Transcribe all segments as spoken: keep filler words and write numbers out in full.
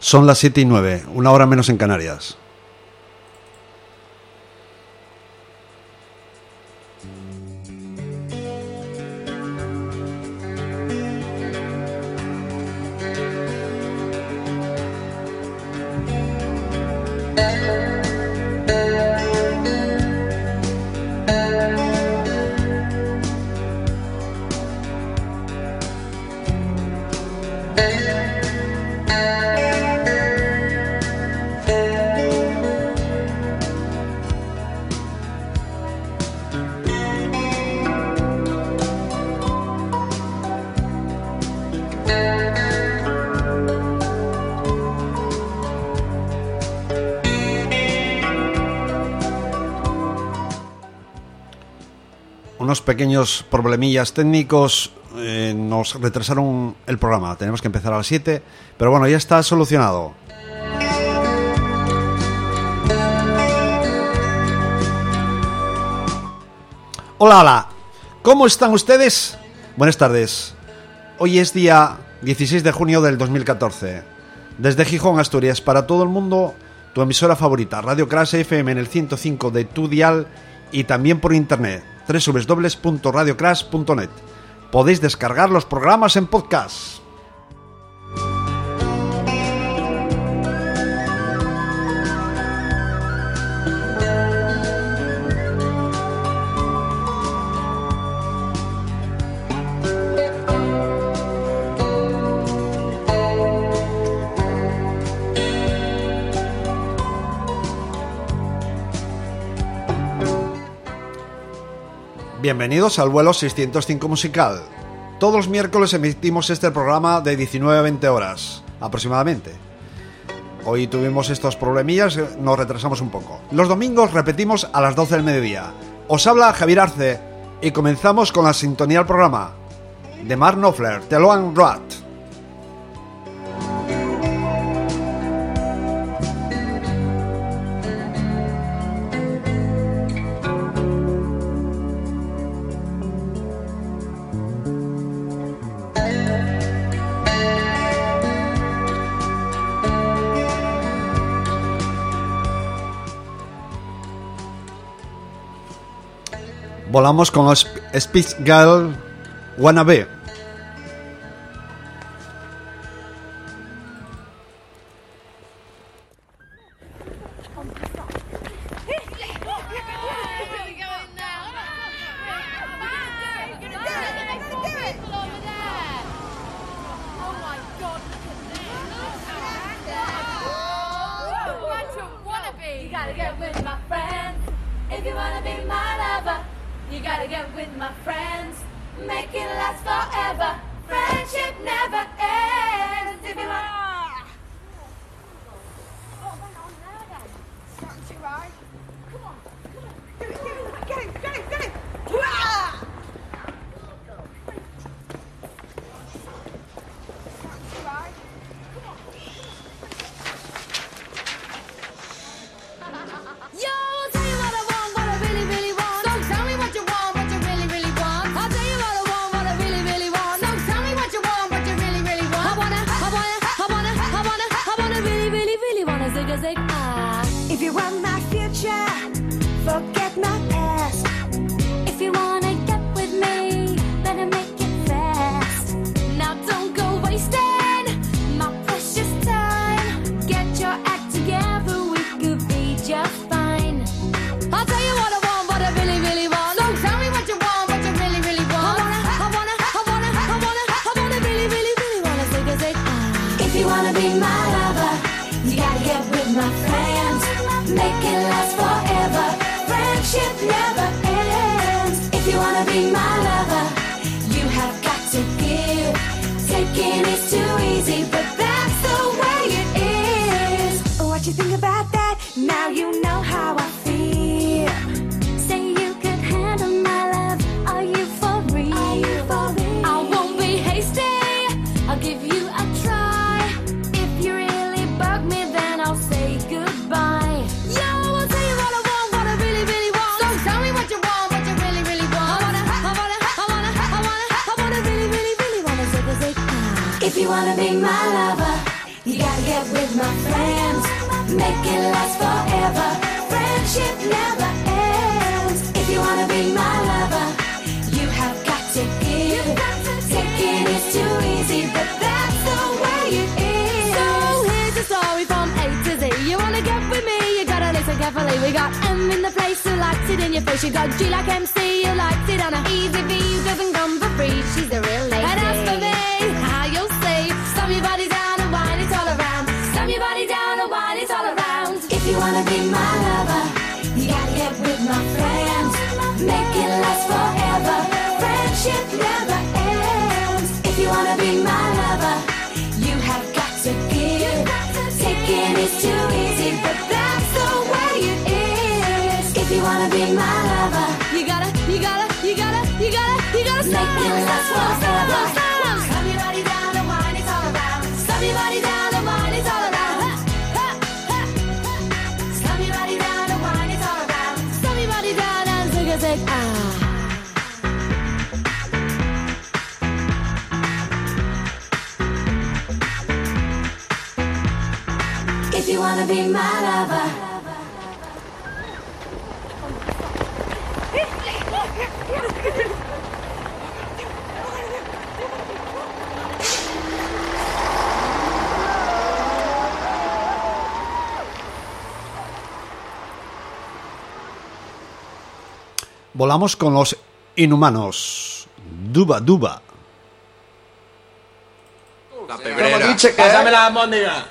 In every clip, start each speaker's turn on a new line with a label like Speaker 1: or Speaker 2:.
Speaker 1: Son las siete y nueve, una hora menos en Canarias. Unos pequeños problemillas técnicos eh, nos retrasaron el programa. Tenemos que empezar a las siete, pero bueno, ya está solucionado. Hola, hola. ¿Cómo están ustedes? Buenas tardes. Hoy es día dieciséis de junio del dos mil catorce. Desde Gijón, Asturias, para todo el mundo, tu emisora favorita, Radio Crash F M en el ciento cinco de tu dial y también por internet, doble u doble u doble u punto radio crash punto net. Podéis descargar los programas en podcast. Bienvenidos al vuelo seiscientos cinco musical. Todos los miércoles emitimos este programa de diecinueve a veinte horas, aproximadamente. Hoy tuvimos estos problemillas, nos retrasamos un poco. Los domingos repetimos a las doce del mediodía. Os habla Javier Arce y comenzamos con la sintonía del programa de Mark Knopfler, The Lone Rat. Volamos con Spice Girl Wannabe.
Speaker 2: You gotta get with my friends, make it last forever. Friendship never ends. If you want. Oh, hang on now then. Starting to ride. Come on, come on. Get it, get it, get it, get it, get it. Starting to ride. Come on. Yo, I'll tell you what I want, what I really, really want. So tell me what you want, what you really, really want. I'll tell you what I want, what I really, really want. So tell me what you want, what you really, really want. I wanna, I wanna, I wanna, I wanna, I wanna really, really, really wanna zig a zig ah. If you want my future, forget my past. If you wanna get with me, better make it fast. Now don't go wasting my precious time. Get your act together, we could be just fine. I'll tell you what I want, what I really, really want. So tell me what you want, what you really, really want. I wanna, I wanna, I wanna, I wanna, I wanna really, really, really wanna zig a zig ah. If you wanna be my lover, you gotta get with my friends. Make it last forever. Friendship never ends. If you wanna be my lover, you have got to give. Taking is too easy, but that's the way it is. What you think about that? Now you know how I feel. Say you could handle my love. Are you for real? Are you for real? I won't be hasty. I'll give you a try. If you really bug me, then I'll say goodbye. Yo, I'll tell you what I want, what I really, really want. So tell me what you want, what you really, really want. I wanna, I wanna, I wanna, I wanna, I wanna really, really, really wanna zig a zig ah. If you wanna be my lover, you gotta get get with my friends, make it last forever. Friendship never ends. If you wanna be my lover, you have got to give. Taking is too easy, but that's the way it is. So here's a story from A to Z. You wanna get with me, you gotta listen carefully. We got M in the place who likes it in your face. You got G like M C, who likes it on a easy V, who doesn't come for free. She's a real lady. And as for me, how you'll see, slam your body down and wine it all around. Slam your body down and wine it all around. If you wanna be my lover, you gotta get with my friends, make it last forever. Friendship never ends. If you wanna be my lover, you have got to give. Taking is too easy, but that's the way it is. If you wanna be my lover, you gotta, you gotta, you gotta, you gotta, you gotta make it last forever. Slam your body down and wine it all around. Slam your body down and wine it all around. Ha, ha, ha. Slam your body down and wine it all around. Slam your body down and zig a zig ah. If you wanna be my lover.
Speaker 1: Volamos con los Inhumanos. Duba Duba.
Speaker 3: La pebrera.
Speaker 4: Pásame la albóndiga.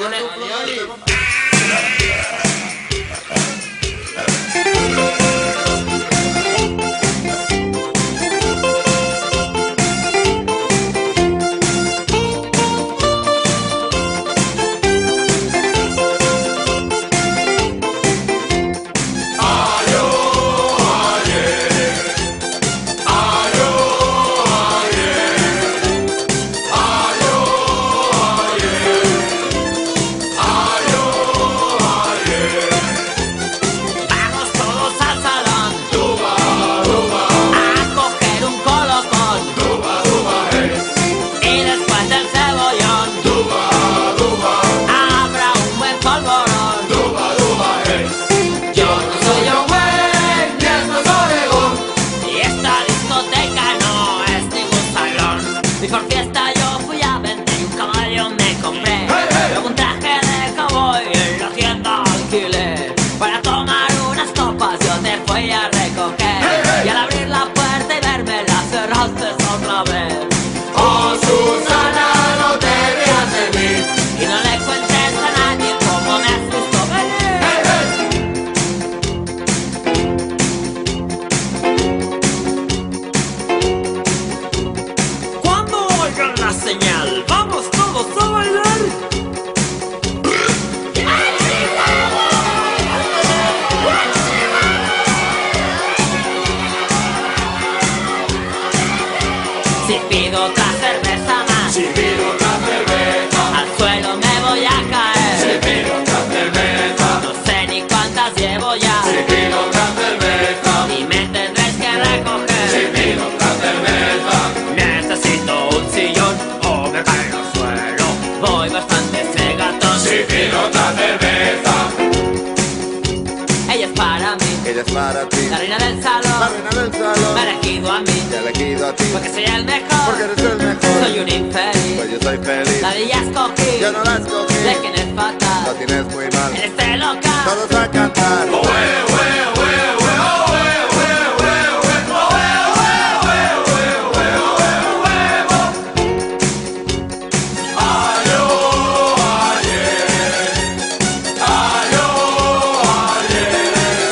Speaker 5: Para ti,
Speaker 4: la reina del salón,
Speaker 5: la reina del salón,
Speaker 4: me ha elegido a mí,
Speaker 5: te he elegido a ti,
Speaker 4: porque soy el mejor,
Speaker 5: porque eres el mejor,
Speaker 4: soy un infeliz,
Speaker 5: pues yo soy feliz,
Speaker 4: nadie ya escogí,
Speaker 5: yo no la escogí,
Speaker 4: de quien es fatal,
Speaker 5: lo tienes muy mal,
Speaker 4: en este local,
Speaker 5: todos a cantar, oh, eh, oh, eh, oh, eh, oh, eh, oh, eh, oh, eh, oh, eh, oh, eh, oh, eh, oh, eh, oh, eh, oh, eh, oh, eh, oh, eh, ay, oh, ay, eh, ay, oh, ay, eh.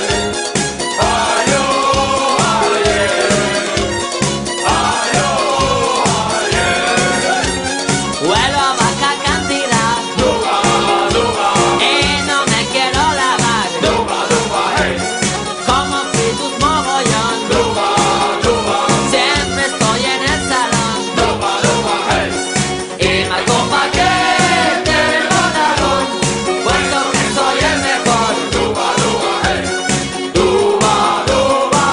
Speaker 4: Vuelo a baja cantidad,
Speaker 5: Duba, duba,
Speaker 4: y no me quiero lavar,
Speaker 5: duba, duba, hey.
Speaker 4: como fritus mogollón,
Speaker 5: Duba, duba,
Speaker 4: siempre estoy en el salón,
Speaker 5: duba, duba, hey.
Speaker 4: y marco paquete del botagón, puesto que soy el mejor,
Speaker 5: Duba, duba, hey. Duba, duba,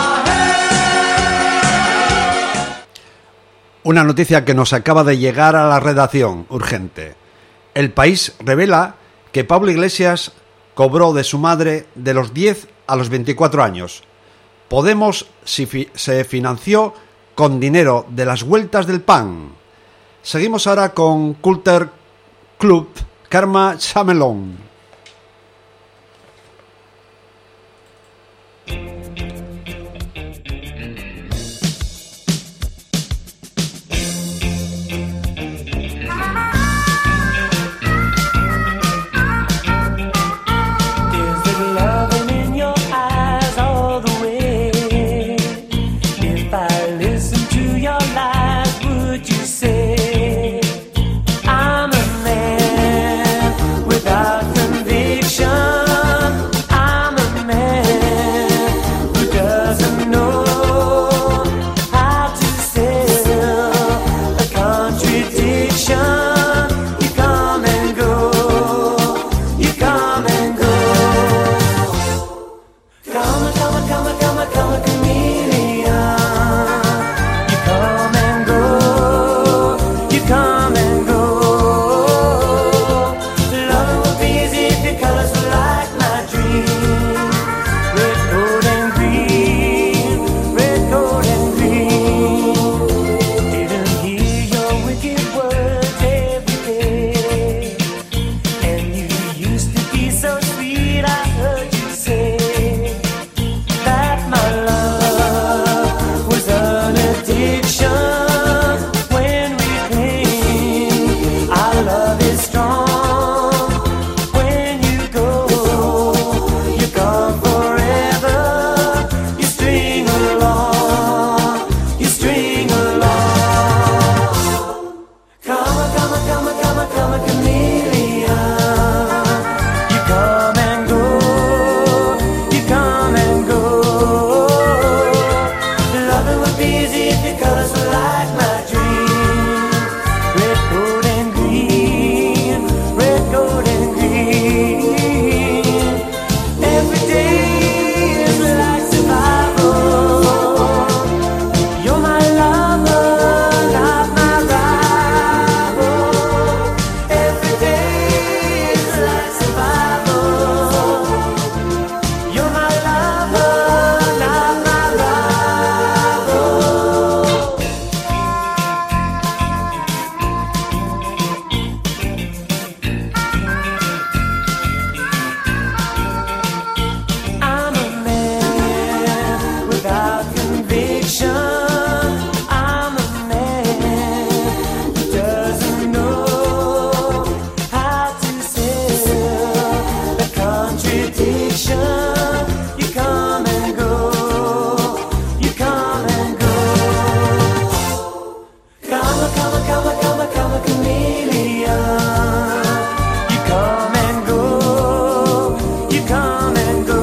Speaker 5: hey.
Speaker 1: Una noticia que nos acaba de llegar a la redacción, urgente. El País revela que Pablo Iglesias cobró de su madre de los diez a los veinticuatro años. Podemos si fi- se financió con dinero de las vueltas del pan. Seguimos ahora con Culture Club, Karma Chamelon.
Speaker 3: Is there loving in your eyes all the way? If I listen to your lies, would you say I'm a man without conviction? I'm a man who doesn't know how to sell a contradiction. You come and go, you come and go. Come, a, come, a, come, a, come, a, come, a chameleon. You come and go, you come and go. Love will be easy if your colors were like my dream. Red, gold, and green, red, gold, and green. Didn't hear your wicked words every day. And you used to be so sweet, I heard you say that my love was an addiction. When we cling, our love is strong. When you go, you're gone forever. You string along, you string along. Come, a, come, a, come, a, come, a, come, a chameleon. You come and go, you come and go. Loving would be easy if your colors were like my dream. Red, gold, and green, red, gold, and green. Every day is like survival. You're my lover, not my rival. Every day is like survival. You're my lover, not my rival. I'm a man without conviction. I'm a man who doesn't know how to sell the contradiction. You come and go, you come and go. Come, a, come, a, come, a, come, a, come, a chameleon. You come and go, you come and go.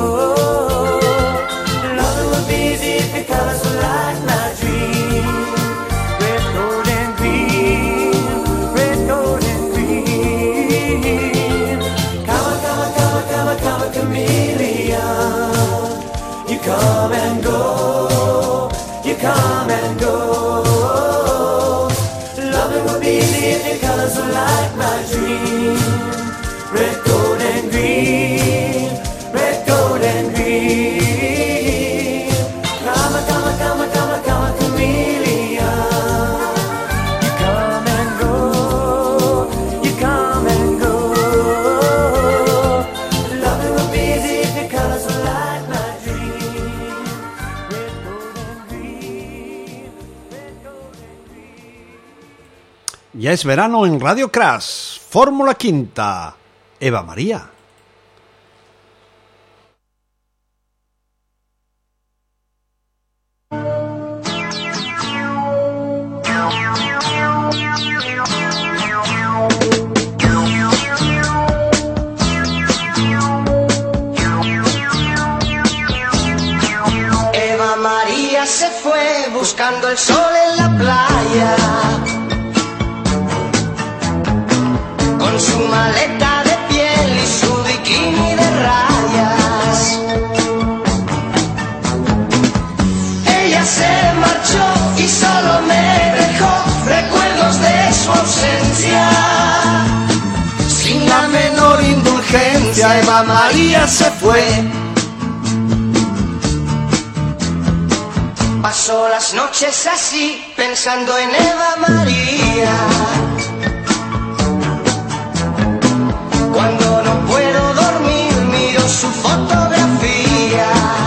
Speaker 3: Loving would be easy if your colors were like my dream. Red, gold, and green, red, gold, and green. Come, a, come, a, come, a, come, a, come, a chameleon. You come and go, you come and go. Loving would be easy if your colors were like my dream. Red, gold, and green, red, gold, and green. Come, a, come, a, come, a, come, a, come, a chameleon. You come and go, you come and go. Loving would be easy if your colors were like my dream. Red, gold, and green, red, gold, and green.
Speaker 1: Ya es verano en Radio Crash, Fórmula Quinta, Eva María.
Speaker 6: Eva María se fue buscando el sol en la playa, con su maleta de piel y su bikini de rayas. Ella se marchó y solo me dejó recuerdos de su ausencia. Eva María se fue. Paso las noches así, pensando en Eva María. Cuando no puedo dormir, miro su fotografía.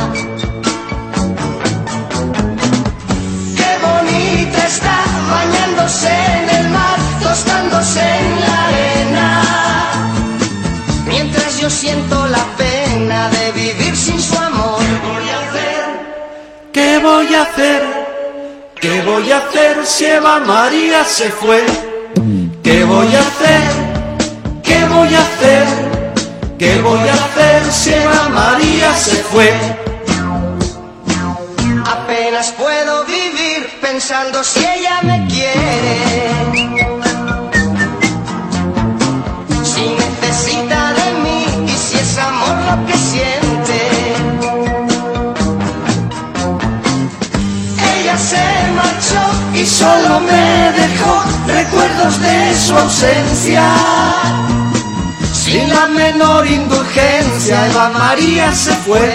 Speaker 6: Qué bonita está, bañándose en el mar, tostándose en la arena. Mientras yo siento la pena de vivir sin su amor.
Speaker 1: ¿Qué voy a hacer? ¿Qué voy a hacer si Eva María se fue? ¿Qué voy a hacer? ¿Qué voy a hacer? ¿Qué voy a hacer si Eva María se fue?
Speaker 6: Apenas puedo vivir pensando si ella me quiere. Si necesita de mí y si es amor lo que siente. Ella se marchó y solo me dejó recuerdos de su ausencia. Sin la menor indulgencia, Eva María se fue.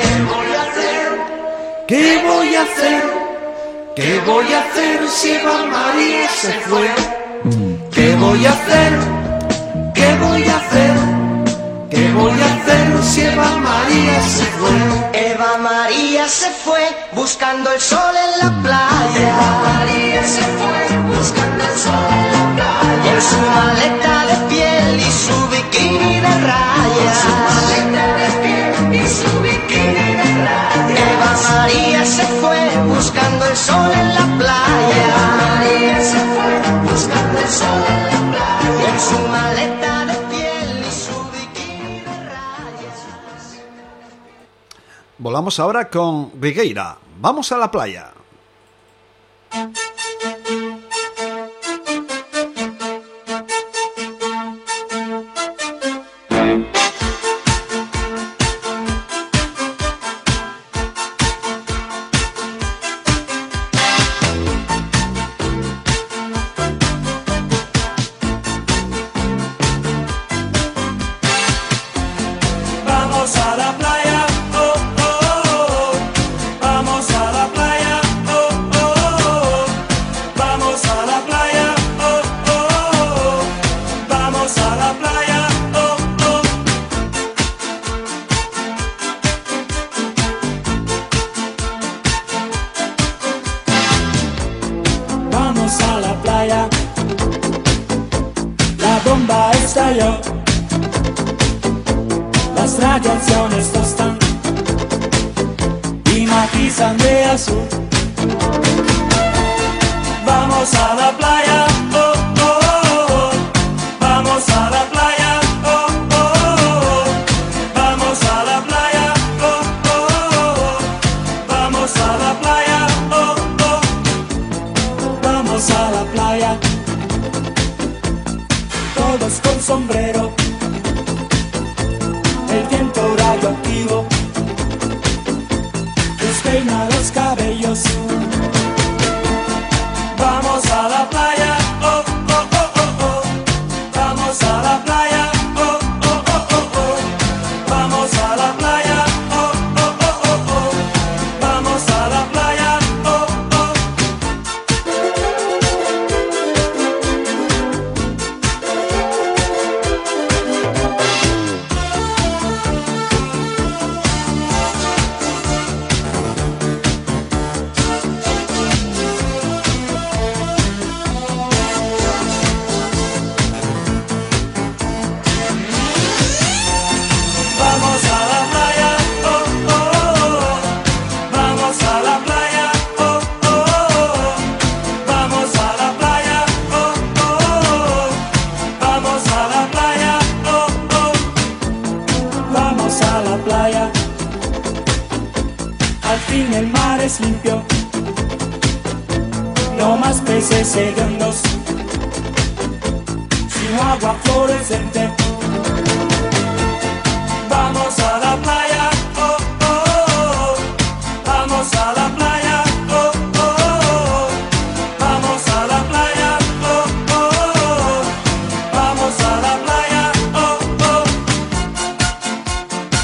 Speaker 1: ¿Qué voy a hacer? ¿Qué voy a hacer si Eva María se fue? ¿Qué voy a hacer? ¿Qué voy a hacer? ¿Qué voy a hacer si Eva María se fue?
Speaker 6: Eva María se fue buscando el sol en la playa. Eva María se fue buscando el sol en la playa. Con su maleta de piel y su bikini de rayas. Con su maleta de piel y su bikini de rayas. Eva María se fue buscando el sol en la playa. Eva María se fue buscando el sol en la playa. Con su maleta de piel y su bikini de rayas.
Speaker 1: Volamos ahora con Rigueira. Vamos a la playa.
Speaker 3: Vamos a la playa, oh, oh, oh. Vamos a la playa, oh, oh, oh. Vamos a la playa, oh, oh, oh. Vamos a la playa, oh, oh. Vamos a la playa. La bomba estalló. Las radiaciones tostan y matizan de azul. Vamos a la playa, oh, oh, oh. Vamos a la playa, oh, oh, oh. Vamos a la playa, oh, oh, oh. Vamos a la playa, oh, oh. Vamos a la playa. Todos con sombrero. El viento radioactivo despeina los cabellos. Vamos a la playa, oh, oh, oh, oh, oh. Vamos a la playa, oh, oh, oh, oh, oh. Vamos a la playa, oh, oh, oh, oh, oh. Vamos a la playa, oh, oh. Vamos a la playa, oh, oh, oh. Vamos a la playa, oh, oh, oh. Vamos a la playa, oh, oh, oh. Vamos a la playa, oh, oh. Vamos a la playa. Al fin el mar es limpio. No más peces hediondos. Sino agua fluorescente. Vamos a la playa, oh, oh, oh. Vamos a la playa, oh, oh, oh. Vamos a la playa, oh, oh, oh. Vamos a la playa, oh, oh.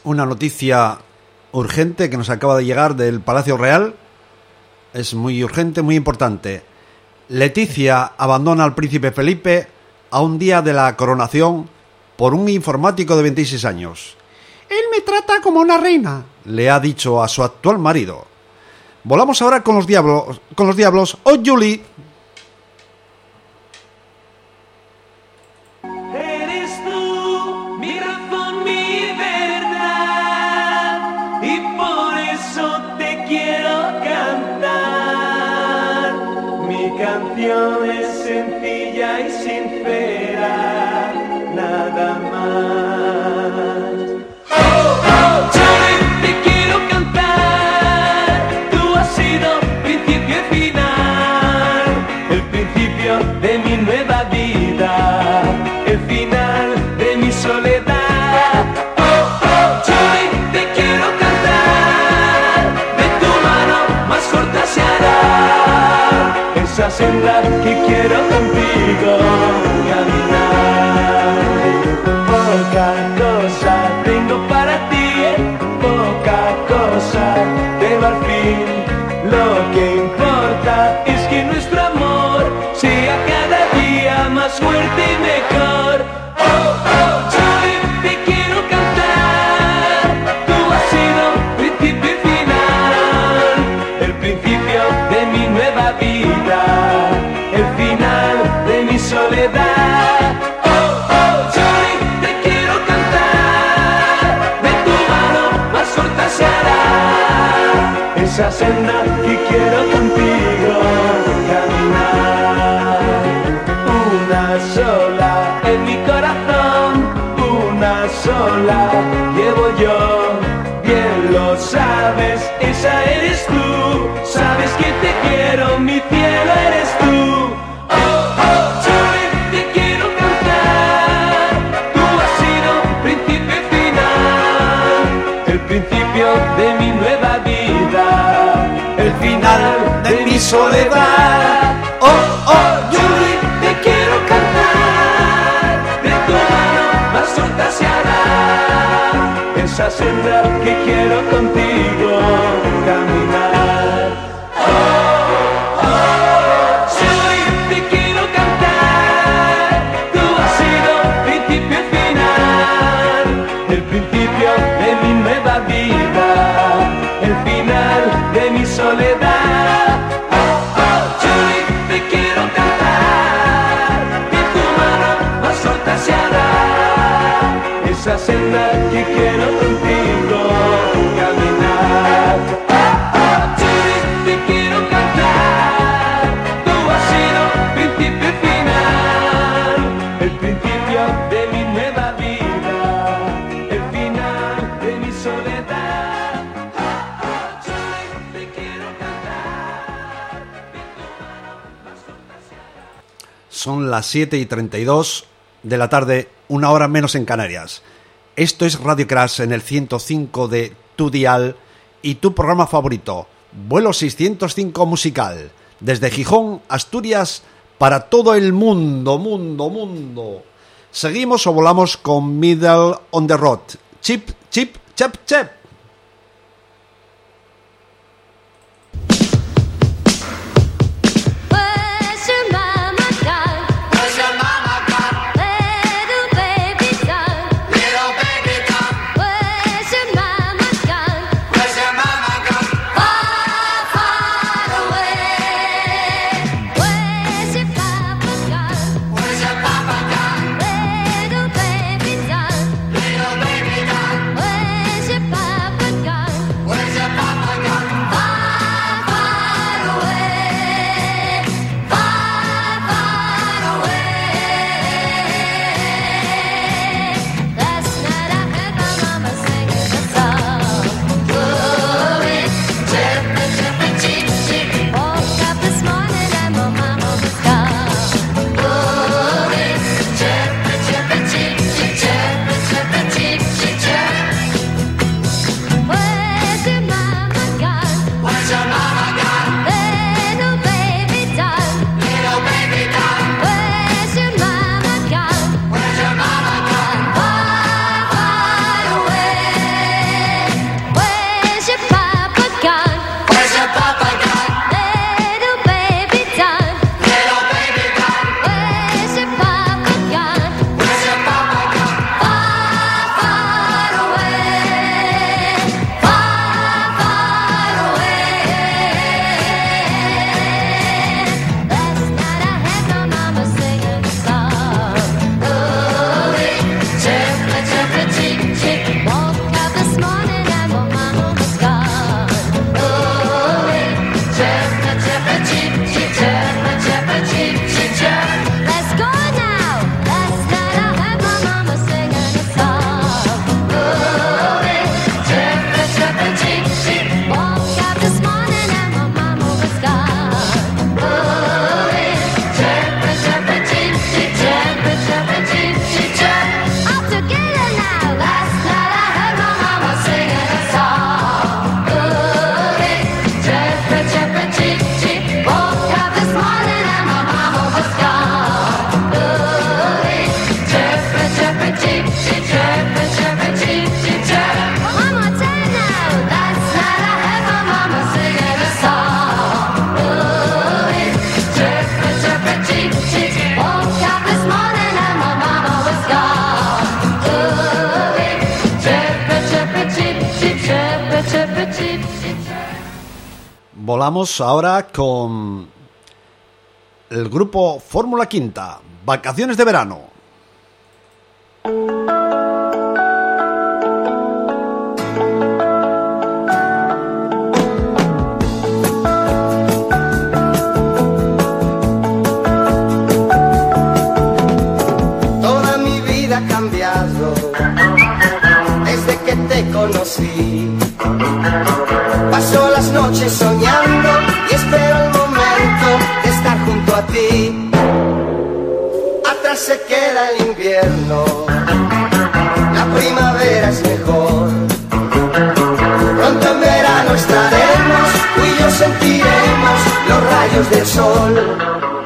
Speaker 1: una noticia urgente que nos acaba de llegar del Palacio Real. Es muy urgente, muy importante. Leticia abandona al príncipe Felipe a un día de la coronación por un informático de veintiséis años. Él me trata como una reina, le ha dicho a su actual marido. Volamos ahora con los diablos. Con los diablos. ¡Oh, Julie!
Speaker 3: Eres tú, mi razón, mi verdad, y por eso te quiero cantar. Mi canción es sencilla y sincera, nada más. Oh, oh, Julie, te quiero cantar. Tú has sido principio y final, el principio de mi nueva vida, el final de mi soledad. Oh, oh, Julie, te quiero cantar. De tu mano más corta se hará esa senda que quiero contigo caminar. Poca cosa tengo para ti, poca cosa, pero al fin lo que importa es que nuestro amor sea cada día más fuerte y mejor. Oh, oh, Julie, te quiero cantar. Tú has sido principio y final, el principio de mi nueva vida, el final de mi soledad. Oh, oh, Julie, te quiero cantar. De tu mano más corta se hará esa senda que quiero contigo caminar. Una sola en mi corazón, una sola llevo yo. Bien lo sabes, esa eres tú. Sabes que te quiero, mi cielo eres tú. Oh, oh, Julie, te quiero cantar. Tú has sido principio y final, el principio de mi nueva vida, el final de mi soledad. Oh, oh, Julie, te quiero cantar. De tu mano más corta se hará esa senda que quiero contigo caminar. Oh, oh, Julie, te quiero cantar. Tú has sido principio y final, el principio de mi nueva vida, el final de mi soledad. Oh, oh, Julie, te quiero cantar. De tu mano más corta se hará esa senda que quiero contigo caminar. Oh, oh, Julie, te quiero cantar. Tú has sido principio y final, el principio de mi nueva vida, el final de mi soledad. Oh, oh, Julie, te quiero cantar. De tu mano más corta se hará.
Speaker 1: Son las siete y treinta y dos de la tarde, una hora menos en Canarias. Esto es Radio Crash en el ciento cinco de tu dial y tu programa favorito, Vuelo seiscientos cinco Musical, desde Gijón, Asturias, para todo el mundo, mundo, mundo. Seguimos o volamos con Middle on the Road. Chip, chip, chap, chap.
Speaker 2: Where's your mama gone?
Speaker 5: Where's your mama gone?
Speaker 2: Little baby gone.
Speaker 5: Little baby gone.
Speaker 2: Where's your mama gone?
Speaker 5: Where's your mama gone?
Speaker 2: Far, far away. Where's your papa gone?
Speaker 5: Where's your papa gone?
Speaker 2: Little baby gone.
Speaker 5: Little baby gone.
Speaker 2: Where's your papa
Speaker 1: Volamos ahora con el grupo Fórmula Quinta, Vacaciones de Verano.
Speaker 6: Toda mi vida ha cambiado desde que te conocí. Paso las noches soñando y espero el momento de estar junto a ti. Atrás se queda el invierno, la primavera es mejor. Pronto en verano estaremos, tú y yo sentiremos los rayos del sol.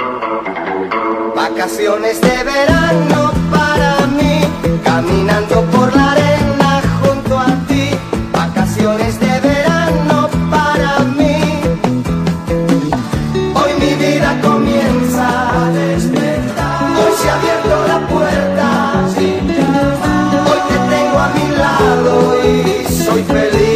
Speaker 6: Vacaciones de verano para mí, caminando por la arena junto a ti. Vacaciones de verano para mí. Hoy mi vida comienza a despertar. Hoy se ha abierto la puerta. Hoy te tengo a mi lado y soy feliz.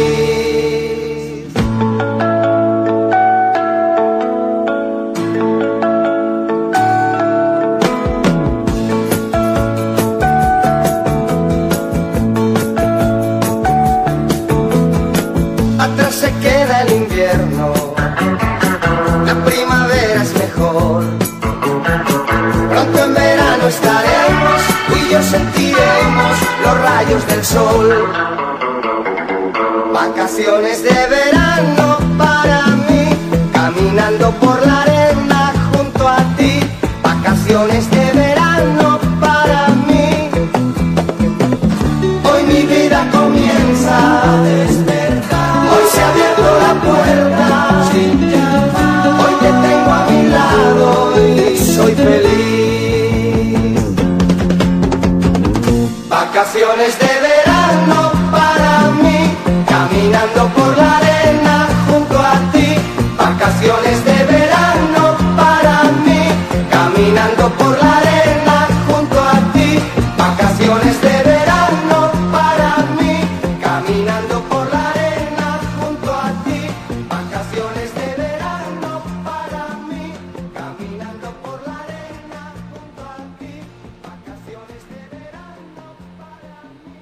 Speaker 6: Atrás se queda el invierno, la primavera es mejor. Pronto en verano estaremos, tú y yo sentiremos los rayos del sol. Vacaciones de verano para mí, caminando por la arena junto a ti. Vacaciones de verano para mí. Hoy mi vida comienza a despertar. Hoy se ha abierto la puerta. Hoy te tengo a mi lado y soy feliz. Vacaciones de verano para mí, caminando por la arena junto a ti. Vacaciones de verano para mí, caminando por la arena junto a ti. Vacaciones de verano para mí, caminando por la arena junto a ti. Vacaciones de verano para mí, caminando por la arena junto a ti. Vacaciones de verano para mí.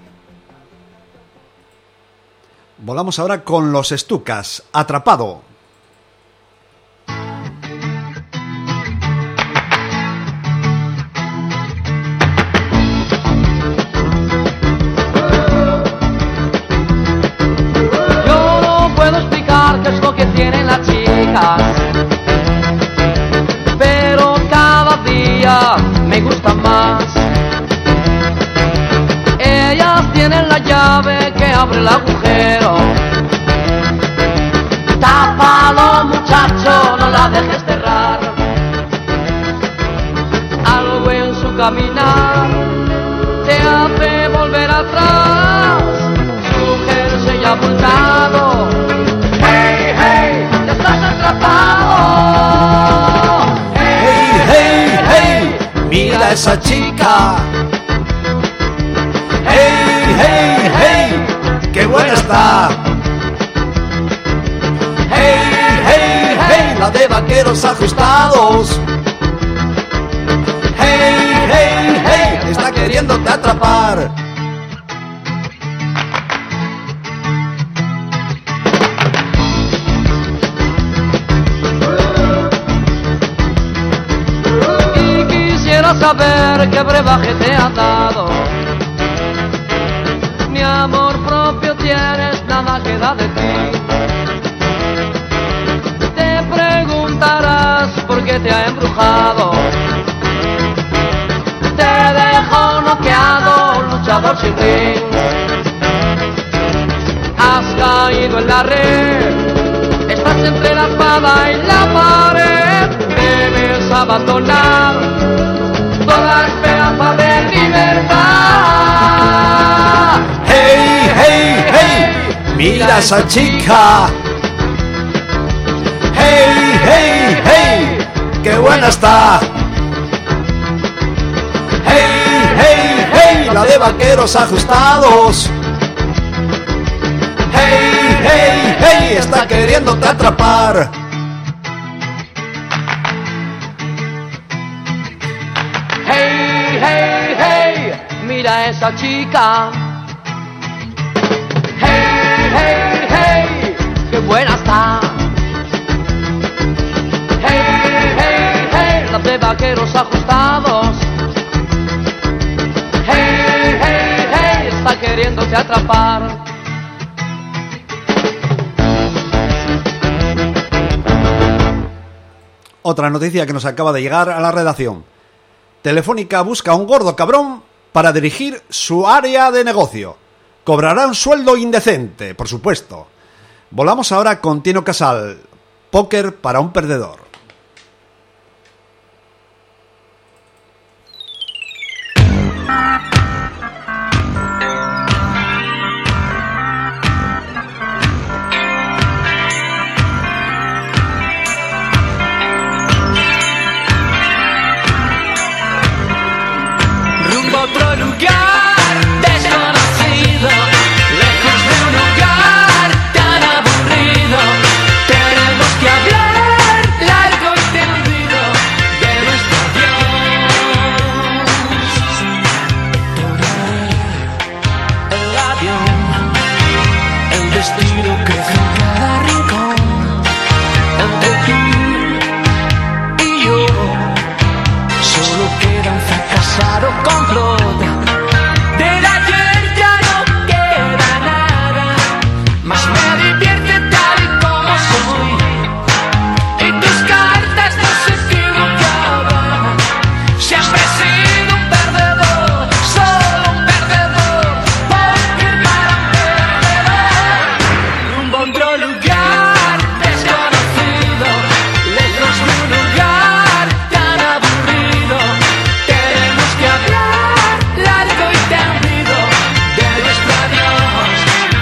Speaker 1: Volamos ahora con los Estucas, Atrapado.
Speaker 4: Yo no puedo explicar qué es lo que tienen las chicas, pero cada día me gustan más. Ellas tienen la llave que abre el agujero. Tápalo, muchacho, no la dejes cerrar. Algo en su caminar te hace volver atrás. Sugerirse y abultado. Hey, hey, ya estás atrapado.
Speaker 1: ¡Hey, hey, hey! ¡Mira a esa chica! ¡Hey, hey, hey! ¡Qué buena está! ¡Hey, hey, hey! La de vaqueros ajustados. ¡Hey, hey, hey! Está queriéndote atrapar.
Speaker 4: Y quisiera saber qué brebaje te ha dado. Ni amor propio tienes, nada queda de ti. Te preguntarás por qué te ha embrujado. Te dejó noqueado, luchador sin ring. Has caído en la red, estás entre la espada y la pared. Debes abandonar toda esperanza de libertad.
Speaker 1: ¡Hey, hey, hey! ¡Mira a esa chica! ¡Hey, hey, hey! ¡Qué buena está! ¡Hey, hey, hey! La de vaqueros ajustados. ¡Hey, hey, hey, está queriéndote atrapar.
Speaker 4: Hey, hey, hey, mira a esa chica. Hey, hey, hey, qué buena está. Hey, hey, hey, la de vaqueros ajustados. Hey, hey, hey, está queriéndote atrapar.
Speaker 1: Otra noticia que nos acaba de llegar a la redacción. Telefónica busca a un gordo cabrón para dirigir su área de negocio. Cobrará un sueldo indecente, por supuesto. Volamos ahora con Tino Casal. Póker para un perdedor.
Speaker 3: Rumbo a otro lugar desconocido, lejos de un hogar tan aburrido. Tenemos que hablar largo y tendido de nuestro adiós. El avión, el destino crece en cada rincón. Entre tú y yo solo queda un fracasado complot. Del ayer ya no queda nada, más me divierte tal y como soy. Y tus cartas no se equivocaban, siempre he sido un perdedor, solo un perdedor, póker para un perdedor. Rumbo a otro lugar desconocido, lejos de un lugar tan aburrido. Tenemos que hablar largo y tendido de nuestro adiós.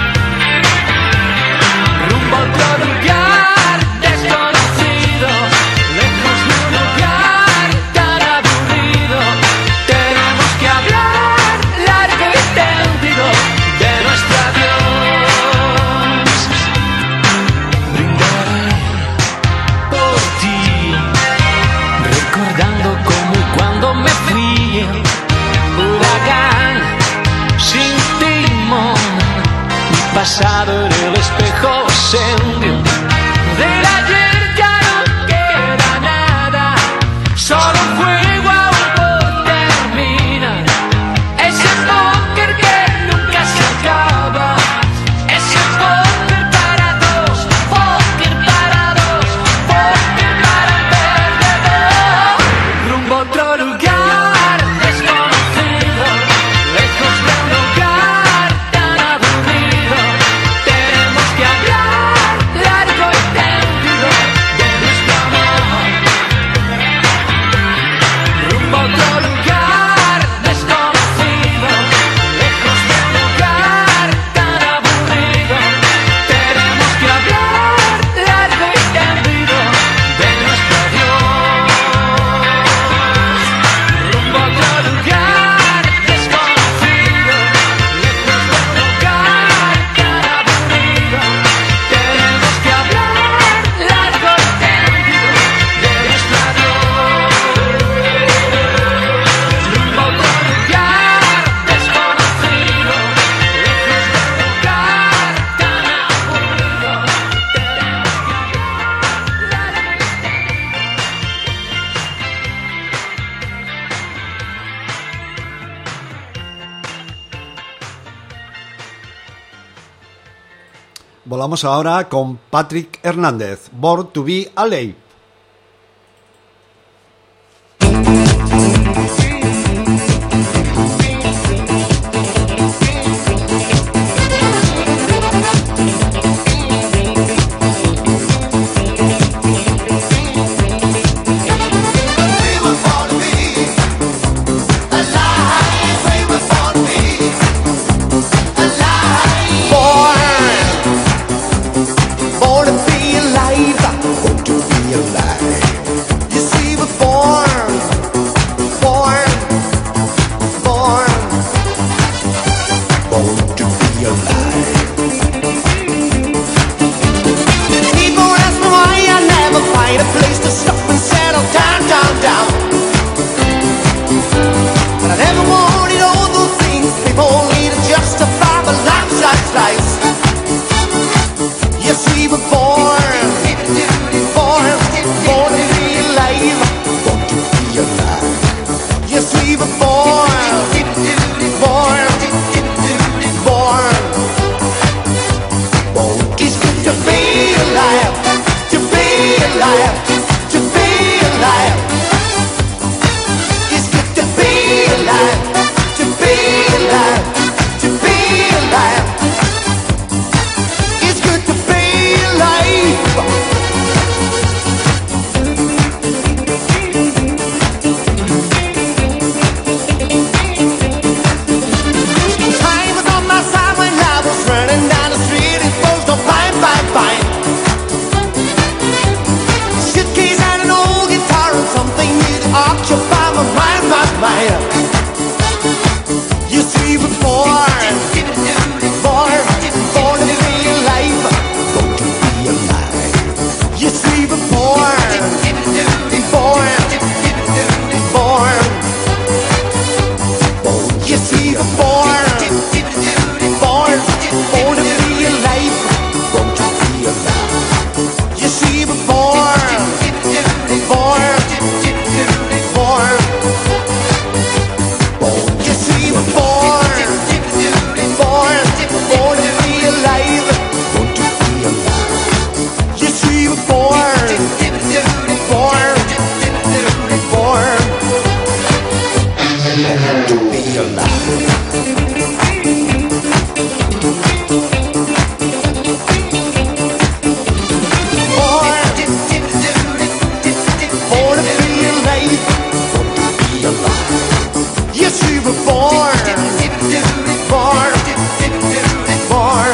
Speaker 3: Rumbo a otro lugar desconocido, lejos de un lugar tan aburrido. Tenemos que hablar largo y tendido de nuestro adiós. Brindaré por ti, recordando cómo y cuando me fui. Huracán sin timón, mi pasado en el espejo se hundió. Del ayer ya no queda nada, solo un juego aún por terminar. Ese póker que nunca se acaba, ese póker para dos, póker para dos, póker para un perdedor. Rumbo a otro lugar desconocido, lejos de un lugar tan aburrido. Tenemos que hablar largo y tendido de nuestro amor. Rumbo a otro lugar desconocido, lejos de un lugar tan aburrido. Tenemos que hablar largo y tendido de nuestro adiós. Rumbo a otro lugar desconocido, lejos de un lugar tan aburrido. Tenemos que hablar largo y tendido de nuestro adiós. Rumbo a otro lugar desconocido, lejos de un lugar tan aburrido. Tenemos que
Speaker 1: Volamos ahora con Patrick Hernández. Born to be Alive.
Speaker 6: Born to be alive, born to be alive.
Speaker 7: born, born, born. It's good to be alive, to be alive, to be alive. It's good to be alive, to be alive, to be alive. It's good to be alive. Time was on my side when I was running down the street. It was no fine, fine, fine. Suitcase and an old guitar and something that occupy my mind, my mind. You see, we're born, born, born to be alive, born to be alive. You see, we're born, born, born. You see, we're born, born, born to be alive, born to be alive. You see, we're born, born, born. You see, we're born, born, born to be alive, born to be alive. You see, we're born, born, born to be alive. Born, born to be alive, born to be alive. Yes, we were born, born, born,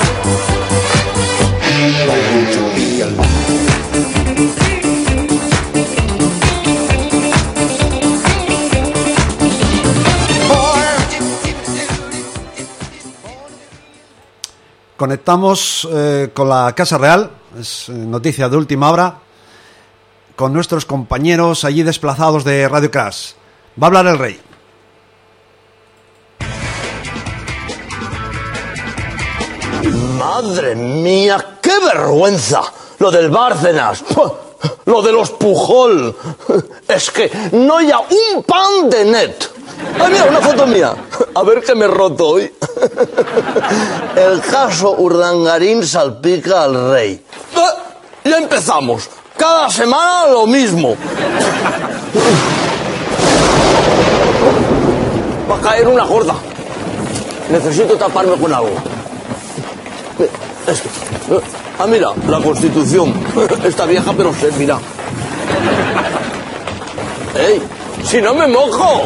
Speaker 7: born to be alive.
Speaker 1: Conectamos eh, con la Casa Real, es eh, noticia de última hora, con nuestros compañeros allí desplazados de Radio Crash. Va a hablar el rey.
Speaker 8: Madre mía, qué vergüenza. Lo del Bárcenas, ¡puh! Lo de los Pujol. Es que no hay un pan de net. Ah, mira, una foto mía. A ver qué me he roto hoy. El caso Urdangarín salpica al rey. Eh, ya empezamos. Cada semana lo mismo. Va a caer una gorda. Necesito taparme con algo. Esto. Ah, mira, la Constitución. Está vieja, pero servirá. ¡Ey! ¡Si no me mojo!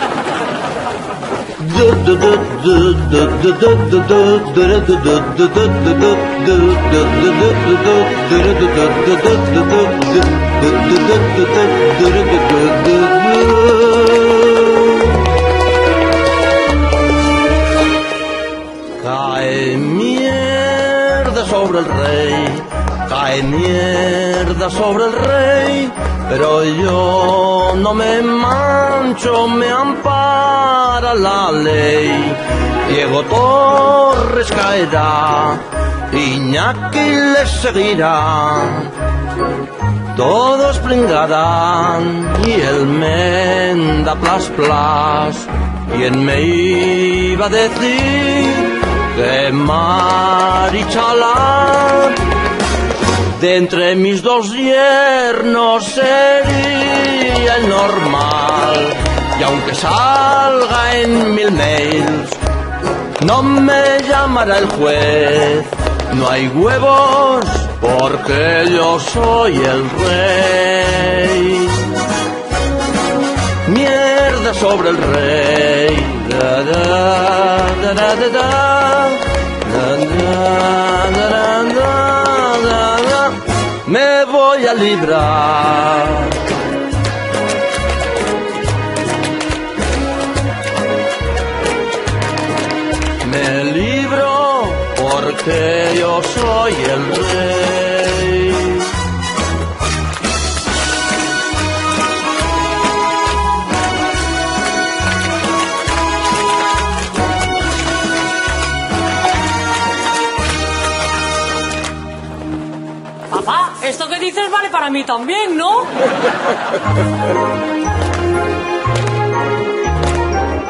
Speaker 8: Cae mierda sobre el rey, cae mierda sobre el rey, pero yo no me mancho, me ampara la ley. Diego Torres caerá, Iñaki le seguirá, todos pringarán y el Menda plas plas. ¿Quién me iba a decir que Marichalá de entre mis dos yernos sería el normal? Y aunque salga en mil mails, no me llamará el juez. No hay huevos porque yo soy el rey. Mierda sobre el rey. Da, da, da, da, da, da. Da, da, da, da, da, da. Me voy a librar. Me libro porque yo soy el rey.
Speaker 9: Papá, esto que dices vale para mí también, ¿no?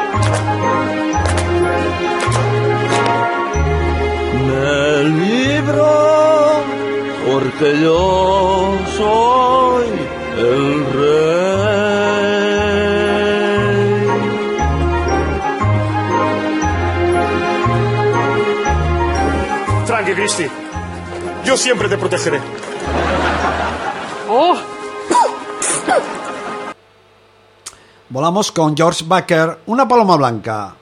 Speaker 8: porque yo soy el rey.
Speaker 10: Tranqui, Cristi. Yo siempre te protegeré.
Speaker 9: ¡Oh!
Speaker 1: Volamos con George Baker, Una paloma blanca.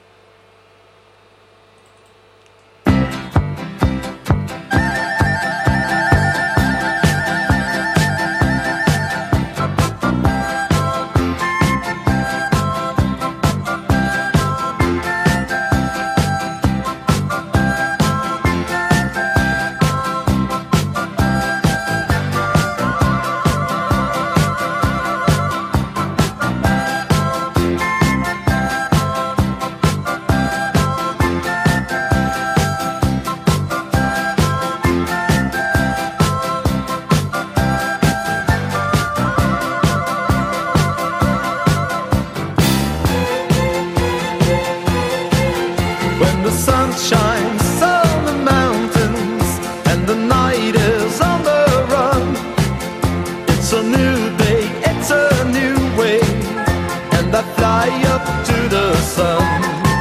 Speaker 7: When the sun shines on the mountains and the night is on the run, it's a new day, it's a new way, and I fly up to the sun.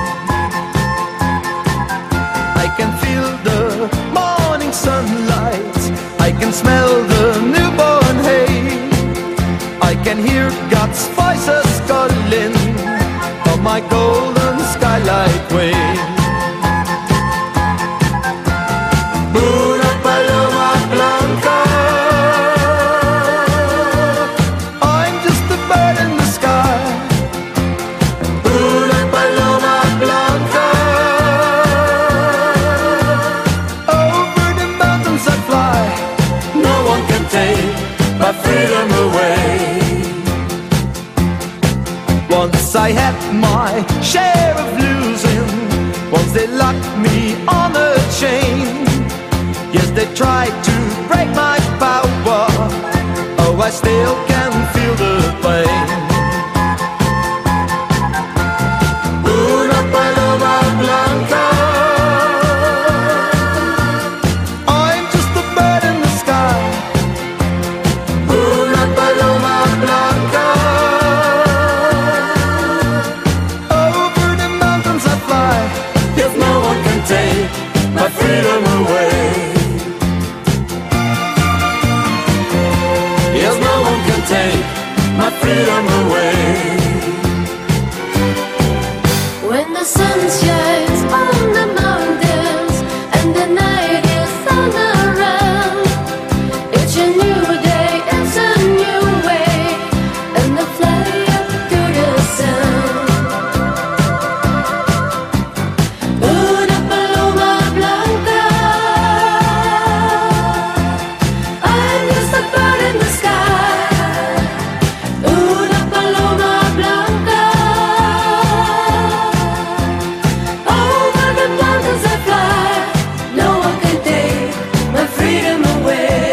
Speaker 7: I can feel the morning sunlight, I can smell the newborn hay, I can hear God's voices calling on my golden skylight way. Una paloma blanca, I'm just a bird in the sky. Una paloma blanca, over the mountains I fly. No one can take my freedom away. Once I had my share of losing, once they locked me on a chain. Yes, they tried to break my power. Oh, I still can feel the pain. Una paloma blanca, I'm just a bird in the sky. Una paloma blanca, over the mountains I fly. Yes, no one can take my freedom away. Yes, no one can take my freedom away.
Speaker 2: When the sun shines on the mountains and the night is on around, it's a new day, it's a new way, and I fly up to the sun. Una paloma blanca, I'm just a bird in the sky. Una paloma blanca, over the mountains I fly. No one can take my freedom away.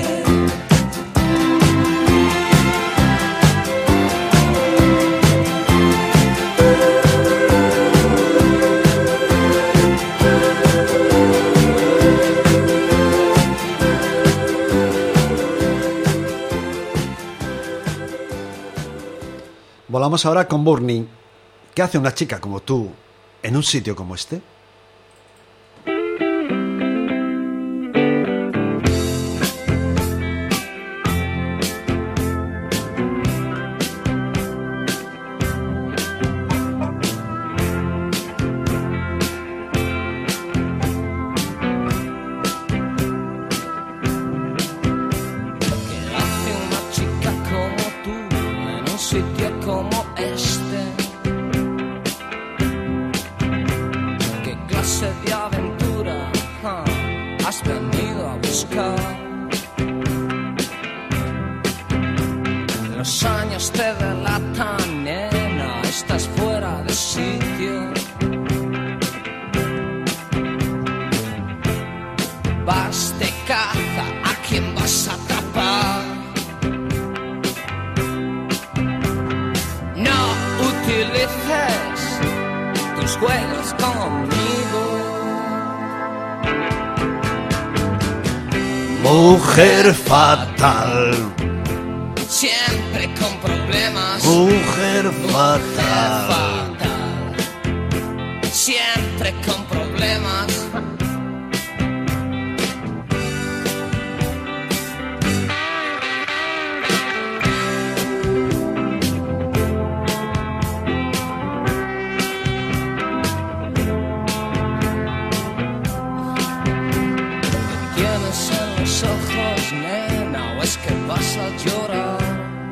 Speaker 1: Volamos ahora con Burning. ¿Qué hace una chica como tú en un sitio como este?
Speaker 11: ¿Qué hace una chica como tú en un sitio como este? ¿Qué clase de aventura ah, has venido a buscar? Los años te delatan, nena, estás fuera de sitio. Vas de caza, ¿a quién vas a atrapar? No utilices tus juegos conmigo.
Speaker 1: Mujer fatal.
Speaker 11: Siempre con problemas.
Speaker 1: Mujer
Speaker 11: Mujer
Speaker 1: fatal.
Speaker 11: fatal. Siempre con problemas. Tienes en los ojos, nena, o es que vas a llorar.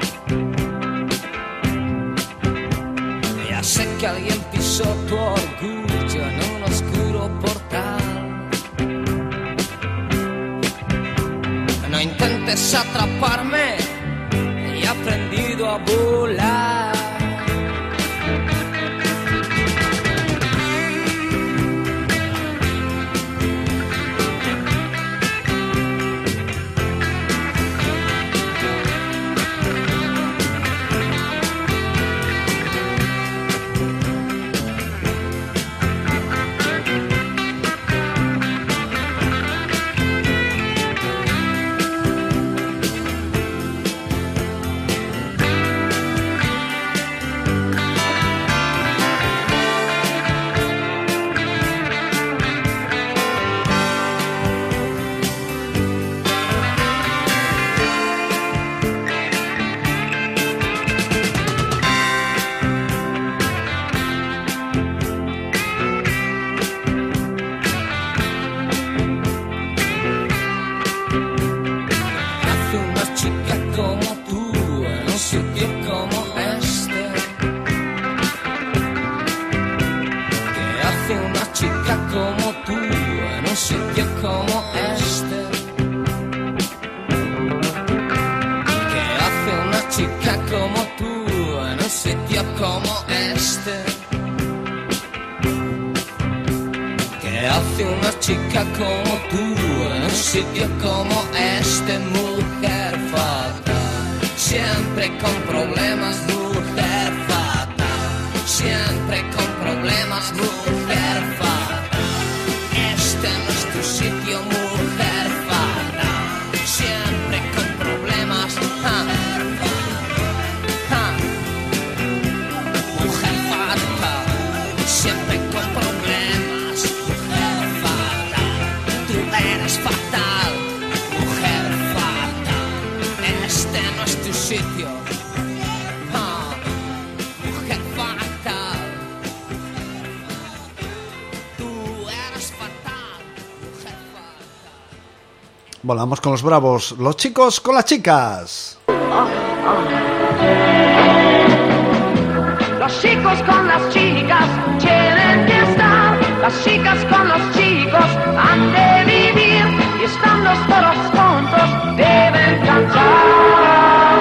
Speaker 11: Ya sé que alguien pisó tu orgullo en un oscuro portal. No intentes atraparme, he aprendido a volar. Hace una chica como tú en un sitio como este. ¿Qué hace una chica como tú en un sitio como este? ¿Qué hace una chica como tú en un sitio como este? ¿Qué hace una chica como tú en un sitio como este? Mujer fatal, siempre con problemas. Mujer fatal, siempre con problemas. Mujer fatal, este no es tu sitio. Mujer fatal, siempre con problemas. Ja, ja. Mujer fatal, siempre con problemas. Mujer fatal, tú eres fatal. Mujer fatal, este no es tu sitio. Ah, mujer fatal, tú eres fatal. Mujer fatal.
Speaker 1: Volvamos con los bravos, los chicos con las chicas.
Speaker 12: Los chicos con las chicas tienen que estar, las chicas con los chicos han de vivir, y estando todos juntos deben cantar.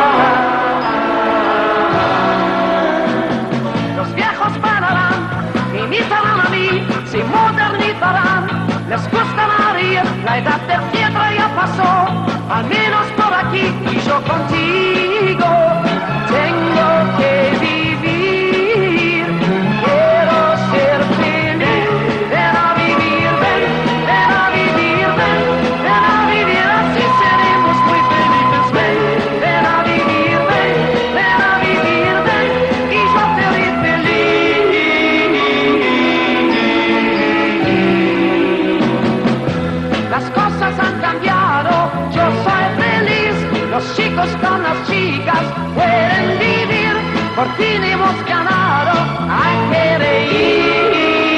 Speaker 12: Los viejos pararán, imitarán a mí, se modernizarán, les gustará reír, la edad de piedra ya pasó, al menos por aquí, y yo contigo tengo que vivir. Quiero ser feliz, ven a vivir, ven, ven a vivir, ven, ven a vivir, así seremos muy felices, ven, ven a vivir, ven, ven a vivir, ven, y yo seré feliz. Las cosas han cambiado, yo soy feliz, los chicos con las chicas pueden vivir, por fin hemos ganado, hay que reír.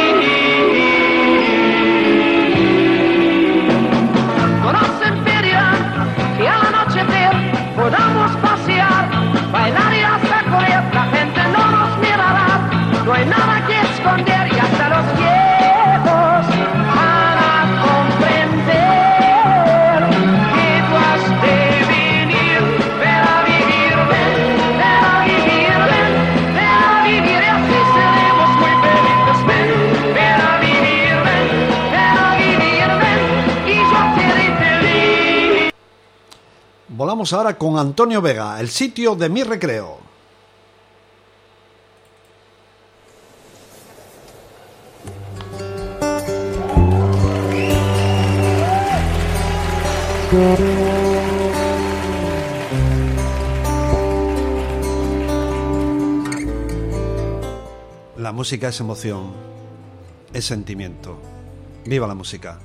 Speaker 12: No nos impedirán que al anochecer podamos pasear, bailar y hasta correr, la gente no nos mirará, no hay nada que esconder y hasta los viejos van a comprender que tú has de venir, ven a vivir, ven, ven a vivir, ven, ven a vivir, y así seremos muy felices, ven, ven a vivir, ven, ven a vivir, ven, y yo seré feliz.
Speaker 1: Volamos ahora con Antonio Vega, el sitio de mi recreo. La música es emoción, es sentimiento. ¡Viva la música!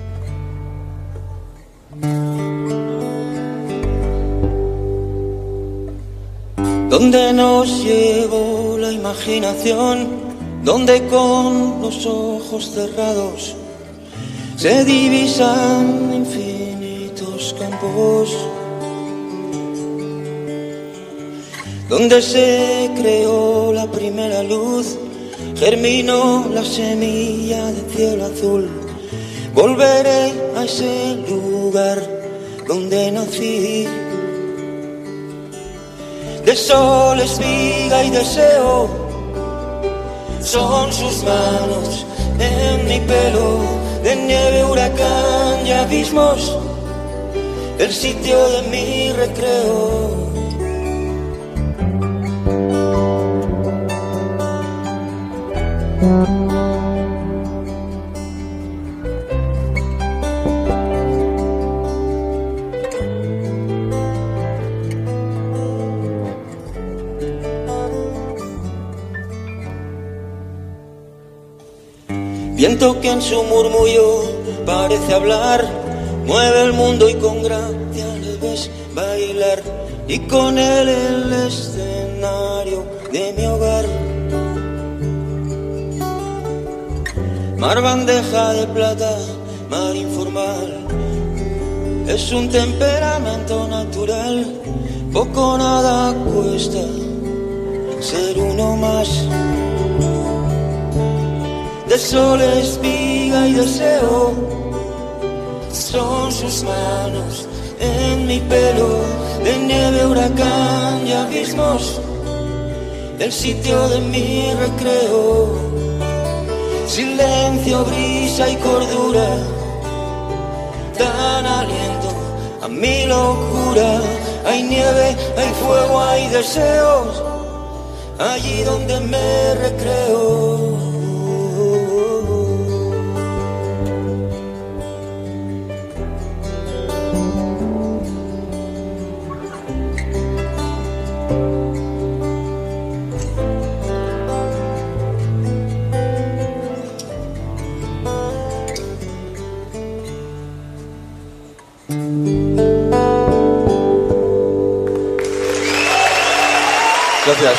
Speaker 13: Donde nos llevó la imaginación, donde con los ojos cerrados se divisan infinitos campos, donde se creó la primera luz, germinó la semilla de cielo azul. Volveré a ese lugar donde nací. De sol, espiga y deseo son sus manos en mi pelo. De nieve, huracán y abismos, el sitio de mi recreo. Viento que en su murmullo parece hablar, mueve el mundo y con gracia le ves bailar, y con él el escenario de mi hogar. Mar bandeja de plata, mar informal, es un temperamento natural, poco nada cuesta ser uno más. De sol, espiga y deseo son sus manos en mi pelo. De nieve, huracán y abismos, el sitio de mi recreo. Silencio, brisa y cordura dan aliento a mi locura. Hay nieve, hay fuego, hay deseos allí donde me recreo. Gracias.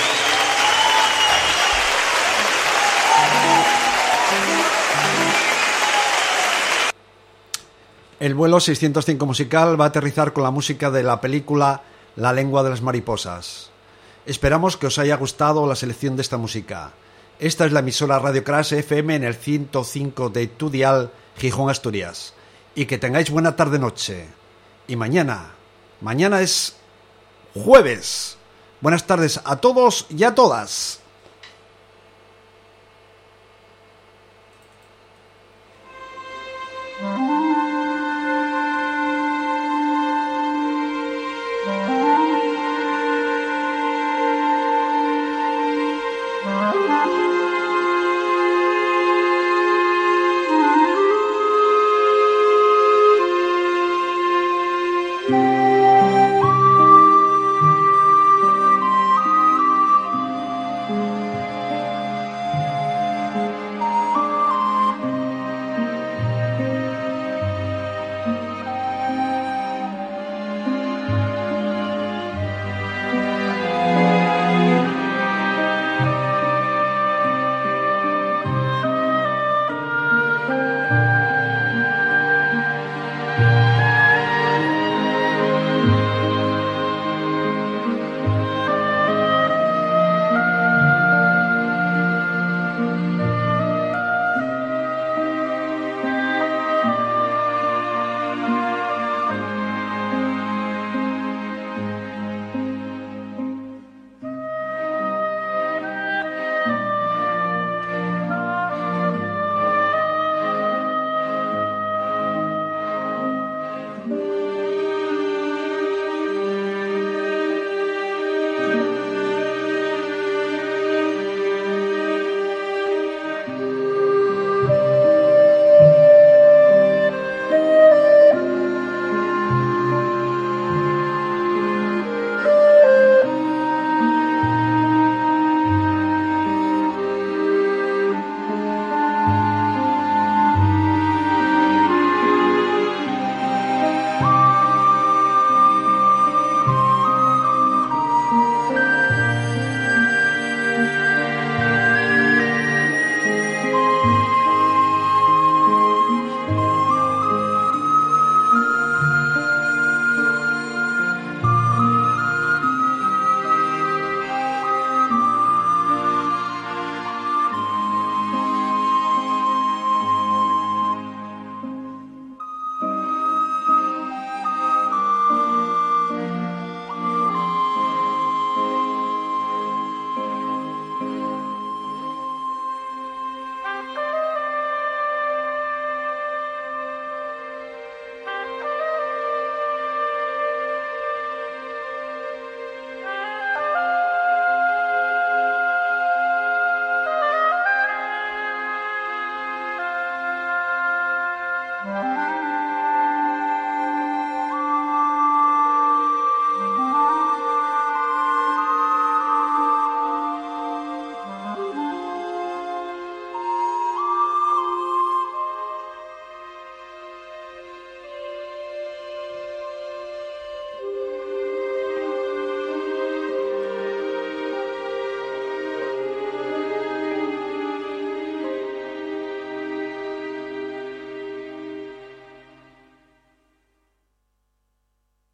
Speaker 1: El vuelo seiscientos cinco musical va a aterrizar con la música de la película La lengua de las mariposas. Esperamos que os haya gustado la selección de esta música. Esta es la emisora Radio Crash F M en el ciento cinco de tu dial, Gijón, Asturias. Y que tengáis buena tarde-noche. Y mañana, mañana es jueves. Buenas tardes a todos y a todas.